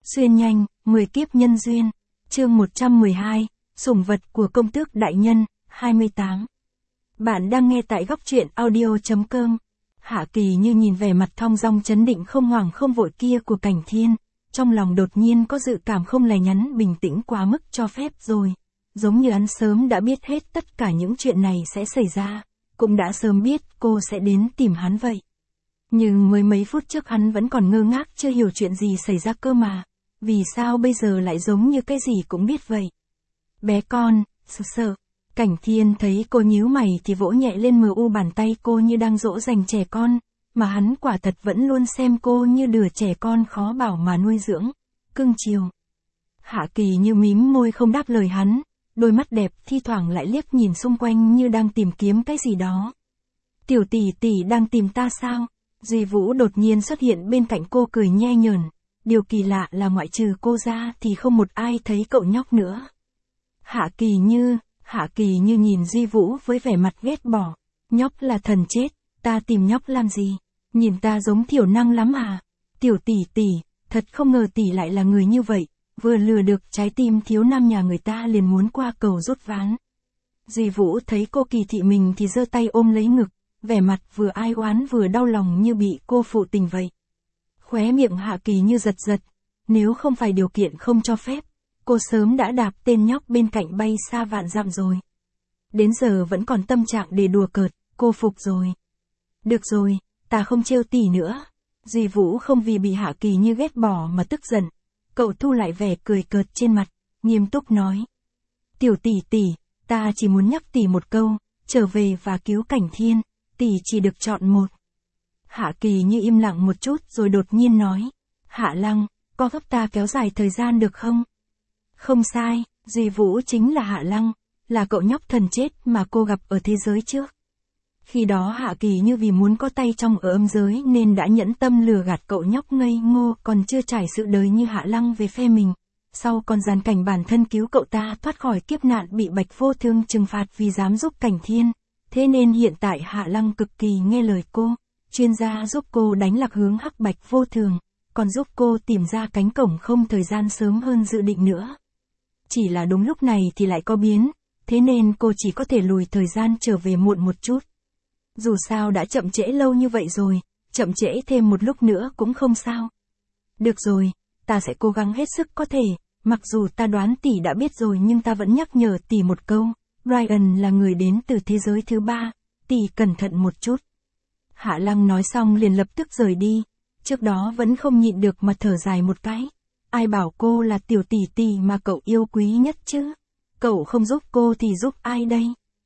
Xuyên nhanh, 10 kiếp nhân duyên. Chương 112, sủng vật của công tước đại nhân, 28. Bạn đang nghe tại góc truyện audio.com. Hạ Kỳ Như nhìn vẻ mặt thong dong chấn định không hoảng không vội kia của Cảnh Thiên, trong lòng đột nhiên có dự cảm không lành nhắn bình tĩnh quá mức cho phép rồi. Giống như hắn sớm đã biết hết tất cả những chuyện này sẽ xảy ra, cũng đã sớm biết cô sẽ đến tìm hắn vậy. Nhưng mới mấy phút trước hắn vẫn còn ngơ ngác chưa hiểu chuyện gì xảy ra cơ mà. Vì sao bây giờ lại giống như cái gì cũng biết vậy? Bé con, sợ. Cảnh Thiên thấy cô nhíu mày thì vỗ nhẹ lên mờ u bàn tay cô như đang dỗ dành trẻ con, mà hắn quả thật vẫn luôn xem cô như đứa trẻ con khó bảo mà nuôi dưỡng, cưng chiều. Hạ Kỳ Như mím môi không đáp lời hắn, đôi mắt đẹp thi thoảng lại liếc nhìn xung quanh như đang tìm kiếm cái gì đó. Tiểu tỷ tỷ đang tìm ta sao? Duy Vũ đột nhiên xuất hiện bên cạnh cô cười nhe nhởn. Điều kỳ lạ là ngoại trừ cô ra thì không một ai thấy cậu nhóc nữa. Hạ Kỳ Như nhìn Duy Vũ với vẻ mặt ghét bỏ. Nhóc là thần chết, ta tìm nhóc làm gì? Nhìn ta giống thiểu năng lắm à? Tiểu tỷ tỷ, thật không ngờ tỷ lại là người như vậy, vừa lừa được trái tim thiếu nam nhà người ta liền muốn qua cầu rút ván. Duy Vũ thấy cô kỳ thị mình thì giơ tay ôm lấy ngực, vẻ mặt vừa ai oán vừa đau lòng như bị cô phụ tình vậy. Khóe miệng Hạ Kỳ Như giật giật, nếu không phải điều kiện không cho phép, cô sớm đã đạp tên nhóc bên cạnh bay xa vạn dặm rồi. Đến giờ vẫn còn tâm trạng để đùa cợt, cô phục rồi. Được rồi, ta không trêu tỷ nữa. Duy Vũ không vì bị Hạ Kỳ Như ghét bỏ mà tức giận, cậu thu lại vẻ cười cợt trên mặt, nghiêm túc nói. Tiểu tỷ tỷ, ta chỉ muốn nhắc tỷ một câu, trở về và cứu Cảnh Thiên, tỷ chỉ được chọn một. Hạ Kỳ Như im lặng một chút rồi đột nhiên nói. Hạ Lăng, có gấp ta kéo dài thời gian được không? Không sai, Duy Vũ chính là Hạ Lăng, là cậu nhóc thần chết mà cô gặp ở thế giới trước. Khi đó Hạ Kỳ Như vì muốn có tay trong ở âm giới nên đã nhẫn tâm lừa gạt cậu nhóc ngây ngô còn chưa trải sự đời như Hạ Lăng về phe mình. Sau còn gian cảnh bản thân cứu cậu ta thoát khỏi kiếp nạn bị Bạch Vô Thương trừng phạt vì dám giúp Cảnh Thiên. Thế nên hiện tại Hạ Lăng cực kỳ nghe lời cô. Chuyên gia giúp cô đánh lạc hướng Hắc Bạch Vô Thường, còn giúp cô tìm ra cánh cổng không thời gian sớm hơn dự định nữa. Chỉ là đúng lúc này thì lại có biến, thế nên cô chỉ có thể lùi thời gian trở về muộn một chút. Dù sao đã chậm trễ lâu như vậy rồi, chậm trễ thêm một lúc nữa cũng không sao. Được rồi, ta sẽ cố gắng hết sức có thể, mặc dù ta đoán tỷ đã biết rồi nhưng ta vẫn nhắc nhở tỷ một câu, Brian là người đến từ thế giới thứ ba, tỷ cẩn thận một chút. Hạ Lăng nói xong liền lập tức rời đi, trước đó vẫn không nhịn được mà thở dài một cái. Ai bảo cô là tiểu tỷ tỷ mà cậu yêu quý nhất chứ? Cậu không giúp cô thì giúp ai đây?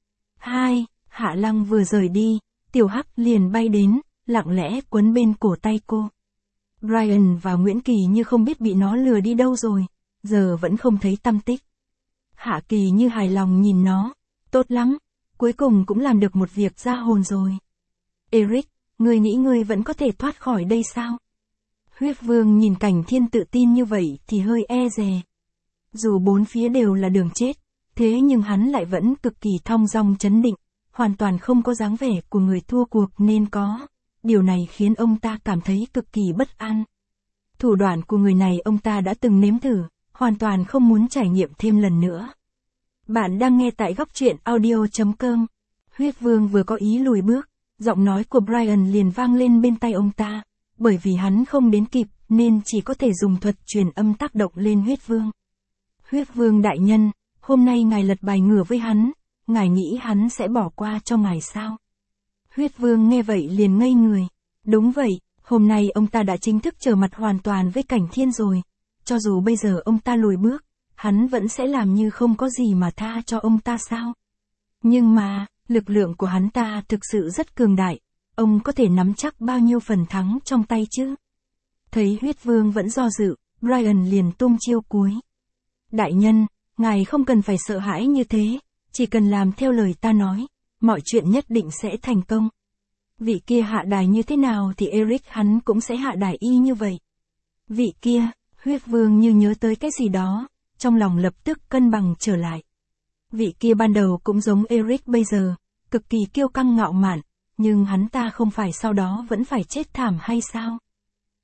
Hạ Lăng vừa rời đi, Tiểu Hắc liền bay đến, lặng lẽ quấn bên cổ tay cô. Brian và Nguyễn Kỳ Như không biết bị nó lừa đi đâu rồi, giờ vẫn không thấy tăm tích. Hạ Kỳ Như hài lòng nhìn nó, tốt lắm, cuối cùng cũng làm được một việc ra hồn rồi. Eric, ngươi nghĩ ngươi vẫn có thể thoát khỏi đây sao? Huyết Vương nhìn Cảnh Thiên tự tin như vậy thì hơi e dè. Dù bốn phía đều là đường chết, thế nhưng hắn lại vẫn cực kỳ thong dong chấn định, hoàn toàn không có dáng vẻ của người thua cuộc nên có. Điều này khiến ông ta cảm thấy cực kỳ bất an. Thủ đoạn của người này ông ta đã từng nếm thử, hoàn toàn không muốn trải nghiệm thêm lần nữa. Bạn đang nghe tại góc truyện audio.com. Huyết Vương vừa có ý lùi bước, giọng nói của Brian liền vang lên bên tai ông ta, bởi vì hắn không đến kịp nên chỉ có thể dùng thuật truyền âm tác động lên Huyết Vương. Huyết Vương đại nhân, hôm nay ngài lật bài ngửa với hắn, ngài nghĩ hắn sẽ bỏ qua cho ngài sao? Huyết Vương nghe vậy liền ngây người. Đúng vậy, hôm nay ông ta đã chính thức trở mặt hoàn toàn với Cảnh Thiên rồi. Cho dù bây giờ ông ta lùi bước, hắn vẫn sẽ làm như không có gì mà tha cho ông ta sao? Nhưng mà, lực lượng của hắn ta thực sự rất cường đại, ông có thể nắm chắc bao nhiêu phần thắng trong tay chứ? Thấy Huyết Vương vẫn do dự, Brian liền tung chiêu cuối. Đại nhân, ngài không cần phải sợ hãi như thế, chỉ cần làm theo lời ta nói, mọi chuyện nhất định sẽ thành công. Vị kia hạ đài như thế nào thì Eric hắn cũng sẽ hạ đài y như vậy. Vị kia, Huyết Vương như nhớ tới cái gì đó, trong lòng lập tức cân bằng trở lại. Vị kia ban đầu cũng giống Eric bây giờ, cực kỳ kiêu căng ngạo mạn, nhưng hắn ta không phải sau đó vẫn phải chết thảm hay sao?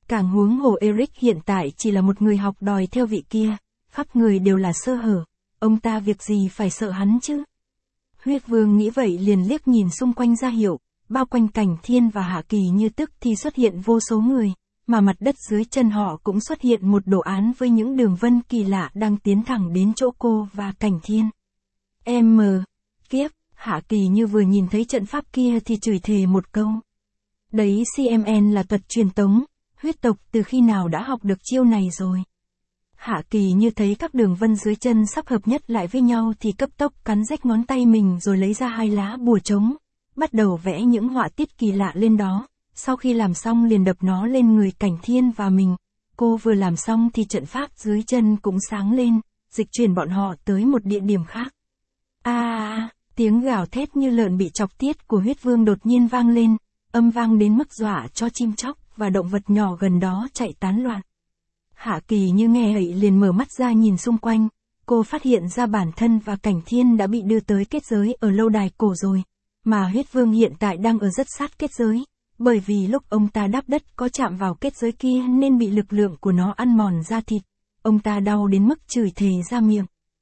Càng huống hồ Eric hiện tại chỉ là một người học đòi theo vị kia, khắp người đều là sơ hở, ông ta việc gì phải sợ hắn chứ? Huyết Vương nghĩ vậy liền liếc nhìn xung quanh ra hiệu, bao quanh Cảnh Thiên và Hạ Kỳ Như tức thì xuất hiện vô số người, mà mặt đất dưới chân họ cũng xuất hiện một đồ án với những đường vân kỳ lạ đang tiến thẳng đến chỗ cô và Cảnh Thiên. Kiếp, Hạ Kỳ Như vừa nhìn thấy trận pháp kia thì chửi thề một câu. Đấy CMN là thuật truyền tống, huyết tộc từ khi nào đã học được chiêu này rồi. Hạ Kỳ Như thấy các đường vân dưới chân sắp hợp nhất lại với nhau thì cấp tốc cắn rách ngón tay mình rồi lấy ra 2 lá bùa trống, bắt đầu vẽ những họa tiết kỳ lạ lên đó, sau khi làm xong liền đập nó lên người Cảnh Thiên và mình. Cô vừa làm xong thì trận pháp dưới chân cũng sáng lên, dịch chuyển bọn họ tới một địa điểm khác. Tiếng gào thét như lợn bị chọc tiết của Huyết Vương đột nhiên vang lên, âm vang đến mức dọa cho chim chóc và động vật nhỏ gần đó chạy tán loạn. Hạ Kỳ Như nghe vậy liền mở mắt ra nhìn xung quanh, cô phát hiện ra bản thân và Cảnh Thiên đã bị đưa tới kết giới ở lâu đài cổ rồi, mà Huyết Vương hiện tại đang ở rất sát kết giới, bởi vì lúc ông ta đáp đất có chạm vào kết giới kia nên bị lực lượng của nó ăn mòn da thịt, ông ta đau đến mức chửi thề ra miệng.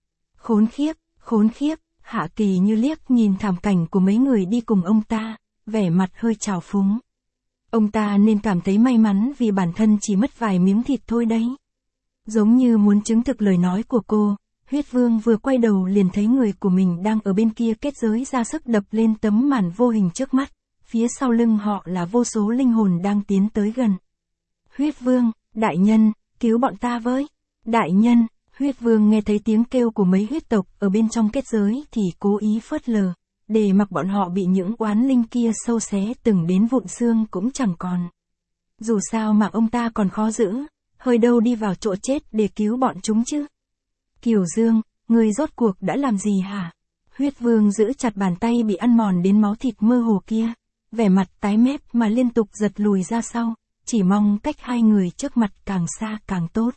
Khốn khiếp, Hạ Kỳ Như liếc nhìn thảm cảnh của mấy người đi cùng ông ta, vẻ mặt hơi trào phúng. Ông ta nên cảm thấy may mắn vì bản thân chỉ mất vài miếng thịt thôi đấy. Giống như muốn chứng thực lời nói của cô, Huyết Vương vừa quay đầu liền thấy người của mình đang ở bên kia kết giới ra sức đập lên tấm màn vô hình trước mắt, phía sau lưng họ là vô số linh hồn đang tiến tới gần. Huyết Vương, đại nhân, cứu bọn ta với. Đại nhân, Huyết Vương nghe thấy tiếng kêu của mấy huyết tộc ở bên trong kết giới thì cố ý phớt lờ, để mặc bọn họ bị những oán linh kia sâu xé từng đến vụn xương cũng chẳng còn. Dù sao mà ông ta còn khó giữ, hơi đâu đi vào chỗ chết để cứu bọn chúng chứ. Kiều Dương, người rốt cuộc đã làm gì hả? Huyết Vương giữ chặt bàn tay bị ăn mòn đến máu thịt mơ hồ kia, vẻ mặt tái mét mà liên tục giật lùi ra sau, chỉ mong cách hai người trước mặt càng xa càng tốt.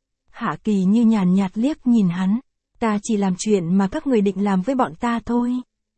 Hạ Kỳ Như nhàn nhạt liếc nhìn hắn, ta chỉ làm chuyện mà các người định làm với bọn ta thôi.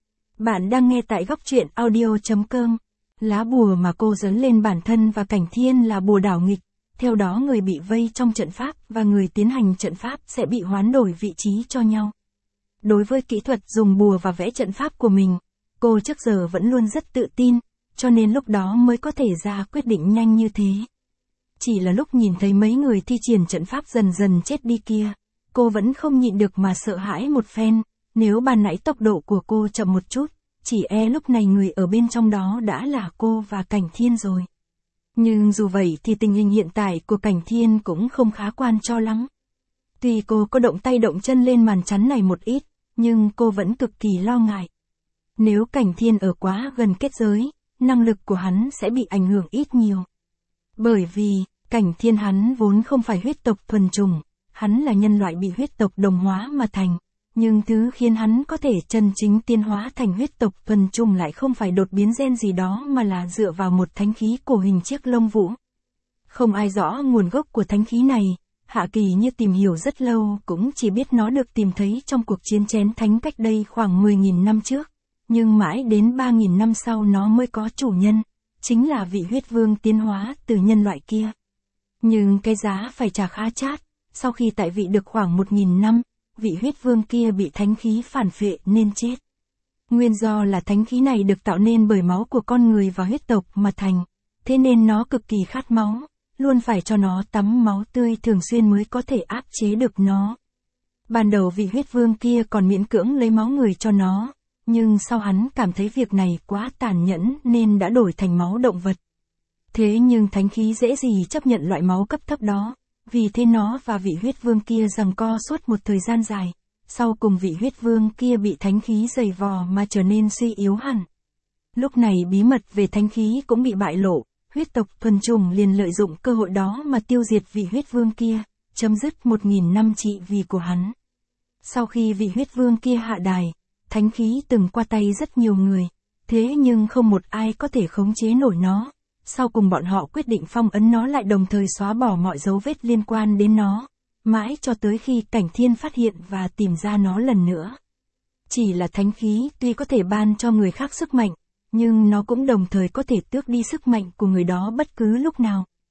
Bạn đang nghe tại góc truyện audio.com. Lá bùa mà cô dấn lên bản thân và Cảnh Thiên là bùa đảo nghịch, theo đó người bị vây trong trận pháp và người tiến hành trận pháp sẽ bị hoán đổi vị trí cho nhau. Đối với kỹ thuật dùng bùa và vẽ trận pháp của mình, cô trước giờ vẫn luôn rất tự tin, cho nên lúc đó mới có thể ra quyết định nhanh như thế. Chỉ là lúc nhìn thấy mấy người thi triển trận pháp dần dần chết đi kia, cô vẫn không nhịn được mà sợ hãi một phen, nếu ban nãy tốc độ của cô chậm một chút, chỉ lúc này người ở bên trong đó đã là cô và Cảnh Thiên rồi. Nhưng dù vậy thì tình hình hiện tại của Cảnh Thiên cũng không khá quan cho lắm. Tuy cô có động tay động chân lên màn chắn này một ít, nhưng cô vẫn cực kỳ lo ngại. Nếu Cảnh Thiên ở quá gần kết giới, năng lực của hắn sẽ bị ảnh hưởng ít nhiều. Bởi vì, Cảnh Thiên hắn vốn không phải huyết tộc thuần chủng, hắn là nhân loại bị huyết tộc đồng hóa mà thành. Nhưng thứ khiến hắn có thể chân chính tiến hóa thành huyết tộc thuần chủng lại không phải đột biến gen gì đó mà là dựa vào một thánh khí cổ hình chiếc lông vũ. Không ai rõ nguồn gốc của thánh khí này, Hạ Kỳ Như tìm hiểu rất lâu cũng chỉ biết nó được tìm thấy trong cuộc chiến chén thánh cách đây khoảng 10.000 năm trước. Nhưng mãi đến 3.000 năm sau nó mới có chủ nhân, chính là vị huyết vương tiến hóa từ nhân loại kia. Nhưng cái giá phải trả khá chát, sau khi tại vị được khoảng 1.000 năm, vị huyết vương kia bị thánh khí phản phệ nên chết. Nguyên do là thánh khí này được tạo nên bởi máu của con người và huyết tộc mà thành, thế nên nó cực kỳ khát máu, luôn phải cho nó tắm máu tươi thường xuyên mới có thể áp chế được nó. Ban đầu vị huyết vương kia còn miễn cưỡng lấy máu người cho nó, nhưng sau hắn cảm thấy việc này quá tàn nhẫn nên đã đổi thành máu động vật. Thế nhưng thánh khí dễ gì chấp nhận loại máu cấp thấp đó, vì thế nó và vị huyết vương kia giằng co suốt một thời gian dài, sau cùng vị huyết vương kia bị thánh khí giày vò mà trở nên suy yếu hẳn. Lúc này bí mật về thánh khí cũng bị bại lộ, huyết tộc thuần chủng liền lợi dụng cơ hội đó mà tiêu diệt vị huyết vương kia, chấm dứt 1.000 năm trị vì của hắn. Sau khi vị huyết vương kia hạ đài, thánh khí từng qua tay rất nhiều người, thế nhưng không một ai có thể khống chế nổi nó. Sau cùng bọn họ quyết định phong ấn nó lại đồng thời xóa bỏ mọi dấu vết liên quan đến nó, mãi cho tới khi Cảnh Thiên phát hiện và tìm ra nó lần nữa. Chỉ là thánh khí tuy có thể ban cho người khác sức mạnh, nhưng nó cũng đồng thời có thể tước đi sức mạnh của người đó bất cứ lúc nào.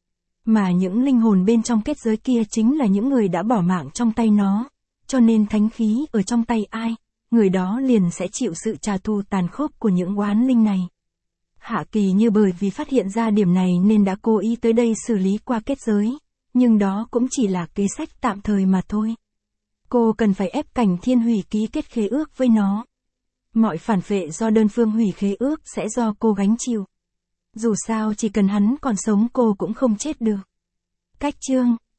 Mà những linh hồn bên trong kết giới kia chính là những người đã bỏ mạng trong tay nó, cho nên thánh khí ở trong tay ai, người đó liền sẽ chịu sự trả thù tàn khốc của những oán linh này. Hạ Kỳ Như bởi vì phát hiện ra điểm này nên đã cố ý tới đây xử lý qua kết giới, nhưng đó cũng chỉ là kế sách tạm thời mà thôi. Cô cần phải ép Cảnh Thiên hủy ký kết khế ước với nó. Mọi phản phệ do đơn phương hủy khế ước sẽ do cô gánh chịu. Dù sao chỉ cần hắn còn sống cô cũng không chết được. Cách chương